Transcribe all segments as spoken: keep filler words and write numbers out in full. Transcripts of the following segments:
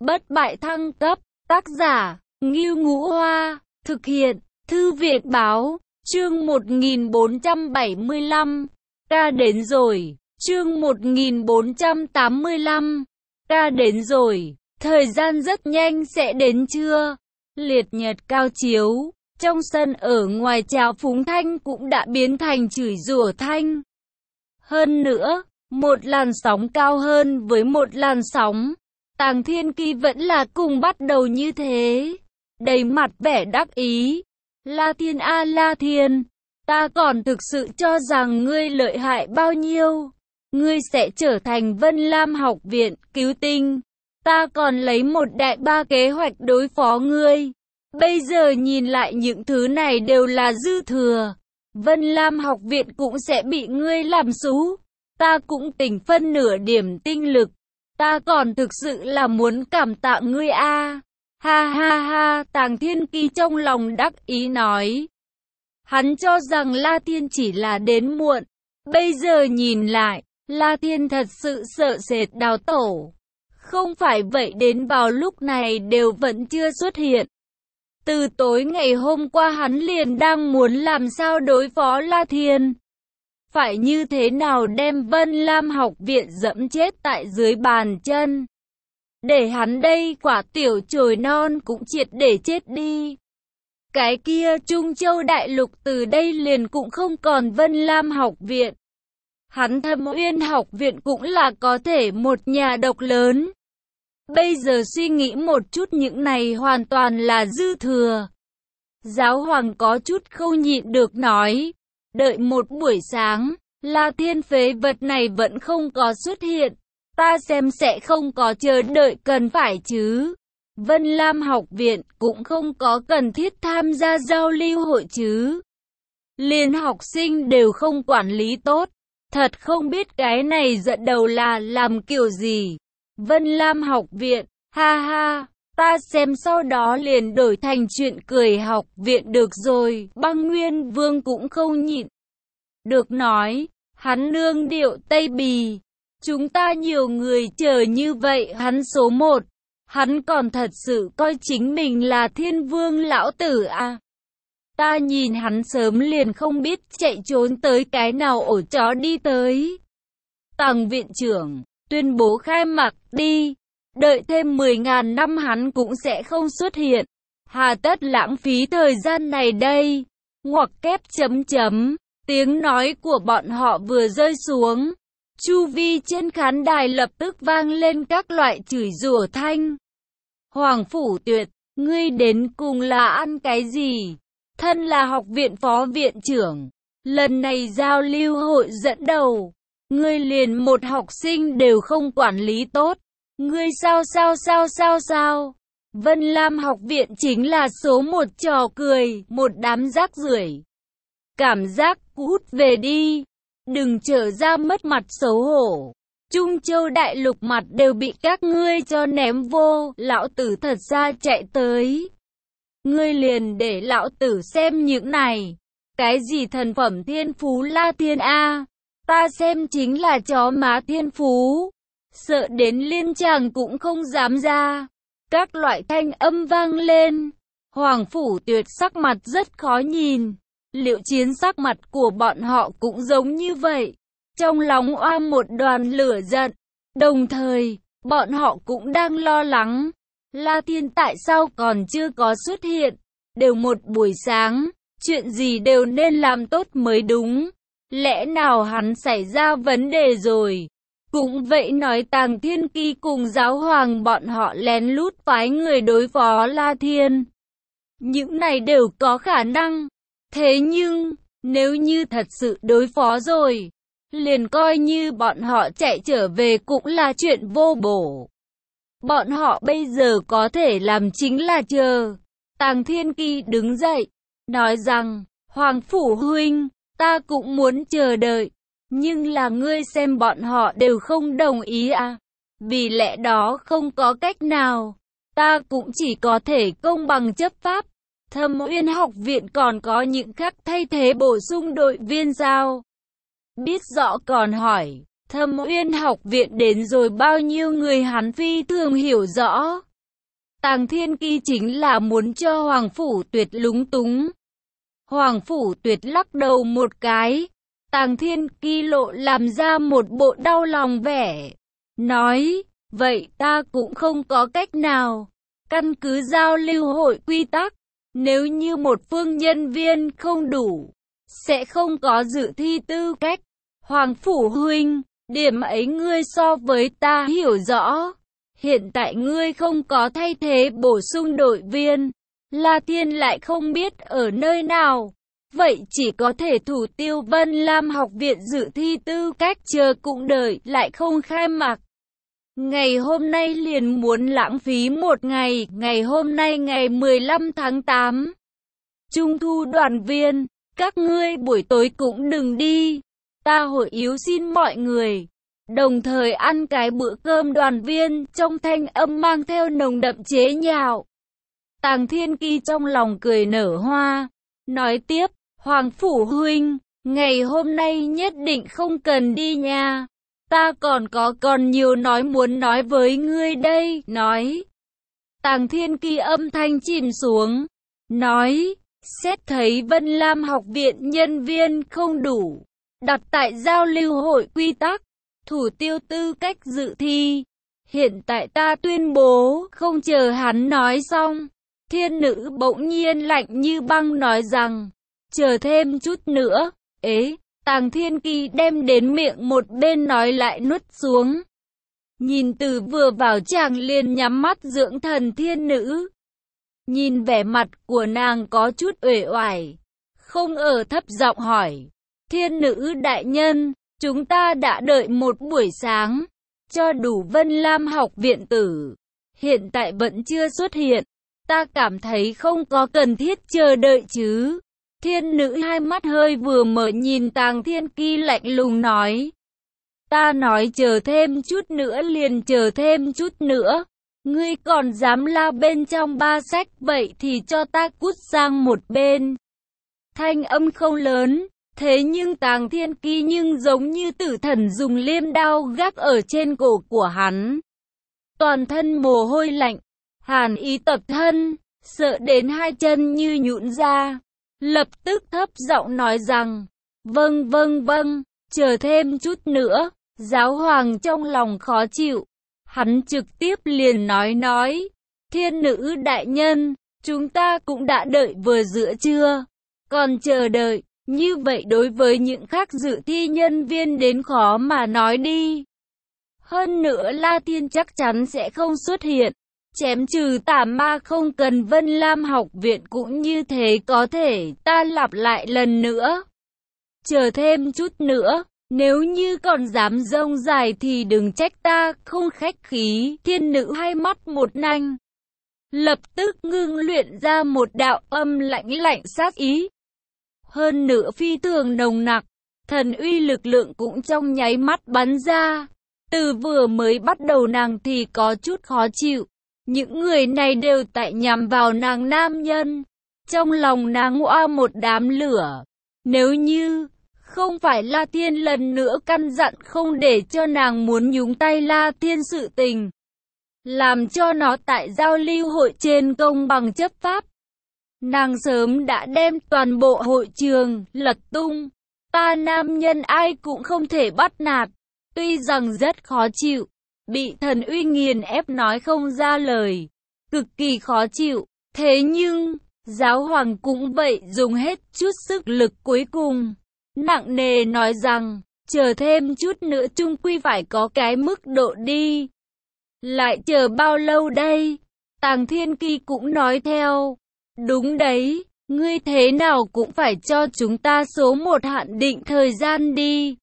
Bất bại thăng cấp, tác giả, Ngưu Ngũ Hoa, thực hiện, Thư viện Báo, chương một nghìn bốn trăm bảy mươi lăm, ca đến rồi, chương một nghìn bốn trăm tám mươi lăm, ca đến rồi, thời gian rất nhanh sẽ đến chưa? Liệt nhật cao chiếu, trong sân ở ngoài trào phúng thanh cũng đã biến thành chửi rủa thanh. Hơn nữa, một làn sóng cao hơn với một làn sóng. Tàng Thiên Kỳ vẫn là cùng bắt đầu như thế, đầy mặt vẻ đắc ý. La Thiên a à, La Thiên, ta còn thực sự cho rằng ngươi lợi hại bao nhiêu. Ngươi sẽ trở thành Vân Lam học viện cứu tinh. Ta còn lấy một đại ba kế hoạch đối phó ngươi. Bây giờ nhìn lại những thứ này đều là dư thừa. Vân Lam học viện cũng sẽ bị ngươi làm xú. Ta cũng tỉnh phân nửa điểm tinh lực. Ta còn thực sự là muốn cảm tạ ngươi a. À. Ha ha ha, Tàng Thiên Kỳ trong lòng đắc ý nói. Hắn cho rằng La Thiên chỉ là đến muộn. Bây giờ nhìn lại, La Thiên thật sự sợ sệt đào tổ. Không phải vậy đến vào lúc này đều vẫn chưa xuất hiện. Từ tối ngày hôm qua hắn liền đang muốn làm sao đối phó La Thiên. Phải như thế nào đem Vân Lam học viện dẫm chết tại dưới bàn chân. Để hắn đây quả tiểu chồi non cũng triệt để chết đi. Cái kia Trung Châu Đại Lục từ đây liền cũng không còn Vân Lam học viện. Hắn Thâm Uyên học viện cũng là có thể một nhà độc lớn. Bây giờ suy nghĩ một chút những này hoàn toàn là dư thừa. Giáo hoàng có chút không nhịn được nói. Đợi một buổi sáng, La Thiên phế vật này vẫn không có xuất hiện. Ta xem sẽ không có chờ đợi cần phải chứ. Vân Lam học viện cũng không có cần thiết tham gia giao lưu hội chứ. Liên học sinh đều không quản lý tốt. Thật không biết cái này dẫn đầu là làm kiểu gì. Vân Lam học viện, ha ha, ta xem sau đó liền đổi thành chuyện cười học viện được rồi. Băng Nguyên Vương cũng không nhịn được nói, hắn nương điệu Tây Bì. Chúng ta nhiều người chờ như vậy hắn số một. Hắn còn thật sự coi chính mình là thiên vương lão tử à. Ta nhìn hắn sớm liền không biết chạy trốn tới cái nào ổ chó đi tới. Tàng viện trưởng, tuyên bố khai mạc đi. Đợi thêm mười ngàn năm hắn cũng sẽ không xuất hiện. Hà tất lãng phí thời gian này đây. Ngoặc kép chấm chấm. Tiếng nói của bọn họ vừa rơi xuống. Chu vi trên khán đài lập tức vang lên các loại chửi rủa thanh. Hoàng Phủ Tuyệt, ngươi đến cùng là ăn cái gì? Thân là học viện phó viện trưởng. Lần này giao lưu hội dẫn đầu. Ngươi liền một học sinh đều không quản lý tốt. Ngươi sao sao sao sao sao? Vân Lam học viện chính là số một trò cười, một đám rác rưởi. Cảm giác cút về đi. Đừng trở ra mất mặt xấu hổ. Trung Châu Đại Lục mặt đều bị các ngươi cho ném vô. Lão tử thật ra chạy tới. Ngươi liền để lão tử xem những này. Cái gì thần phẩm thiên phú La Thiên A. Ta xem chính là chó má thiên phú. Sợ đến liên tràng cũng không dám ra. Các loại thanh âm vang lên. Hoàng Phủ Tuyệt sắc mặt rất khó nhìn. Liệu chiến sắc mặt của bọn họ cũng giống như vậy. Trong lòng oam một đoàn lửa giận. Đồng thời, bọn họ cũng đang lo lắng. La Thiên tại sao còn chưa có xuất hiện? Đều một buổi sáng, chuyện gì đều nên làm tốt mới đúng. Lẽ nào hắn xảy ra vấn đề rồi? Cũng vậy nói Tàng Thiên Kỳ cùng giáo hoàng bọn họ lén lút phái người đối phó La Thiên. Những này đều có khả năng. Thế nhưng, nếu như thật sự đối phó rồi, liền coi như bọn họ chạy trở về cũng là chuyện vô bổ. Bọn họ bây giờ có thể làm chính là chờ. Tàng Thiên Kỳ đứng dậy, nói rằng, Hoàng Phủ huynh, ta cũng muốn chờ đợi. Nhưng là ngươi xem bọn họ đều không đồng ý à. Vì lẽ đó không có cách nào. Ta cũng chỉ có thể công bằng chấp pháp. Thâm Uyên học viện còn có những khác thay thế bổ sung đội viên sao? Biết rõ còn hỏi, Thâm Uyên học viện đến rồi bao nhiêu người hắn phi thường hiểu rõ. Tàng Thiên Kỳ chính là muốn cho Hoàng Phủ Tuyệt lúng túng. Hoàng Phủ Tuyệt lắc đầu một cái. Tàng Thiên Kỳ lộ làm ra một bộ đau lòng vẻ. Nói, vậy ta cũng không có cách nào. Căn cứ giao lưu hội quy tắc, nếu như một phương nhân viên không đủ, sẽ không có dự thi tư cách. Hoàng Phủ huynh, điểm ấy ngươi so với ta hiểu rõ. Hiện tại ngươi không có thay thế bổ sung đội viên, La Thiên lại không biết ở nơi nào. Vậy chỉ có thể thủ tiêu Vân Lam học viện dự thi tư cách, chờ cũng đợi lại không khai mạc. Ngày hôm nay liền muốn lãng phí một ngày, ngày hôm nay ngày mười lăm tháng tám. Trung thu đoàn viên, các ngươi buổi tối cũng đừng đi. Ta hội yếu xin mọi người. Đồng thời ăn cái bữa cơm đoàn viên, trong thanh âm mang theo nồng đậm chế nhạo. Tàng Thiên Kỳ trong lòng cười nở hoa, nói tiếp, Hoàng Phủ huynh, ngày hôm nay nhất định không cần đi nha. Ta còn có còn nhiều nói muốn nói với ngươi đây, nói. Tàng Thiên Kỳ âm thanh chìm xuống, nói, xét thấy Vân Lam học viện nhân viên không đủ, đặt tại giao lưu hội quy tắc, thủ tiêu tư cách dự thi. Hiện tại ta tuyên bố, không chờ hắn nói xong, thiên nữ bỗng nhiên lạnh như băng nói rằng, chờ thêm chút nữa, ế. Tàng Thiên Kỳ đem đến miệng một bên nói lại nuốt xuống. Nhìn từ vừa vào chàng liền nhắm mắt dưỡng thần thiên nữ. Nhìn vẻ mặt của nàng có chút uể oải, không ở thấp giọng hỏi. Thiên nữ đại nhân, chúng ta đã đợi một buổi sáng, cho đủ Vân Lam học viện tử. Hiện tại vẫn chưa xuất hiện, ta cảm thấy không có cần thiết chờ đợi chứ. Thiên nữ hai mắt hơi vừa mở nhìn Tàng Thiên Kỳ lạnh lùng nói. Ta nói chờ thêm chút nữa liền chờ thêm chút nữa. Ngươi còn dám la bên trong ba sách, vậy thì cho ta cút sang một bên. Thanh âm không lớn, thế nhưng Tàng Thiên Kỳ nhưng giống như tử thần dùng liêm đao gác ở trên cổ của hắn. Toàn thân mồ hôi lạnh, hàn ý tập thân, sợ đến hai chân như nhũn ra. Lập tức thấp giọng nói rằng, vâng vâng vâng, chờ thêm chút nữa. Giáo hoàng trong lòng khó chịu, hắn trực tiếp liền nói nói, thiên nữ đại nhân, chúng ta cũng đã đợi vừa giữa trưa, còn chờ đợi, như vậy đối với những khác dự thi nhân viên đến khó mà nói đi. Hơn nữa La Thiên chắc chắn sẽ không xuất hiện. Chém trừ tà ma không cần Vân Lam học viện cũng như thế, có thể ta lặp lại lần nữa. Chờ thêm chút nữa, nếu như còn dám rông dài thì đừng trách ta không khách khí. Thiên nữ hai mắt một nanh, lập tức ngưng luyện ra một đạo âm lãnh lạnh sát ý. Hơn nữa phi thường nồng nặc, thần uy lực lượng cũng trong nháy mắt bắn ra. Từ vừa mới bắt đầu nàng thì có chút khó chịu. Những người này đều tại nhằm vào nàng nam nhân. Trong lòng nàng oa một đám lửa. Nếu như không phải La Thiên lần nữa căn dặn không để cho nàng muốn nhúng tay La Thiên sự tình, làm cho nó tại giao lưu hội trên công bằng chấp pháp, nàng sớm đã đem toàn bộ hội trường lật tung. Ta nam nhân ai cũng không thể bắt nạt. Tuy rằng rất khó chịu, bị thần uy nghiền ép nói không ra lời, cực kỳ khó chịu. Thế nhưng, giáo hoàng cũng vậy, dùng hết chút sức lực cuối cùng, nặng nề nói rằng, chờ thêm chút nữa chung quy phải có cái mức độ đi. Lại chờ bao lâu đây? Tàng Thiên Kỳ cũng nói theo. Đúng đấy, ngươi thế nào cũng phải cho chúng ta số một hạn định thời gian đi.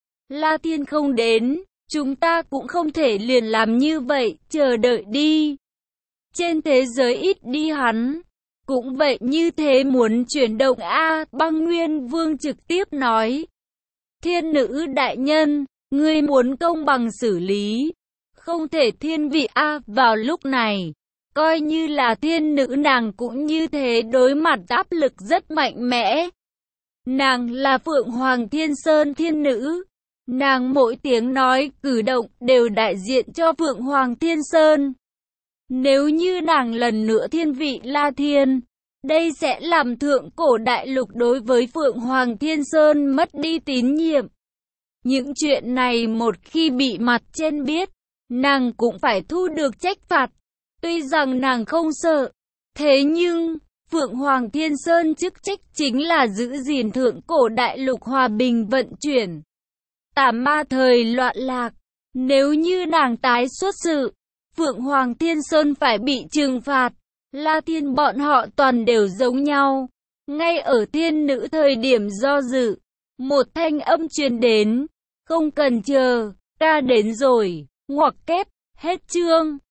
La Thiên không đến, chúng ta cũng không thể liền làm như vậy, chờ đợi đi. Trên thế giới ít đi hắn, cũng vậy như thế muốn chuyển động a. Băng Nguyên Vương trực tiếp nói. Thiên nữ đại nhân, ngươi muốn công bằng xử lý, không thể thiên vị a. Vào lúc này, coi như là thiên nữ nàng cũng như thế, đối mặt áp lực rất mạnh mẽ. Nàng là Phượng Hoàng Thiên Sơn thiên nữ. Nàng mỗi tiếng nói, cử động đều đại diện cho Phượng Hoàng Thiên Sơn. Nếu như nàng lần nữa thiên vị La Thiên, đây sẽ làm thượng cổ đại lục đối với Phượng Hoàng Thiên Sơn mất đi tín nhiệm. Những chuyện này một khi bị mặt trên biết, nàng cũng phải thu được trách phạt. Tuy rằng nàng không sợ, thế nhưng Phượng Hoàng Thiên Sơn chức trách chính là giữ gìn thượng cổ đại lục hòa bình vận chuyển. Tà ma thời loạn lạc, nếu như nàng tái xuất sự, Phượng Hoàng Thiên Sơn phải bị trừng phạt. La Thiên bọn họ toàn đều giống nhau. Ngay ở thiên nữ thời điểm do dự, một thanh âm truyền đến, không cần chờ, ta đến rồi, ngoặc kép, hết chương.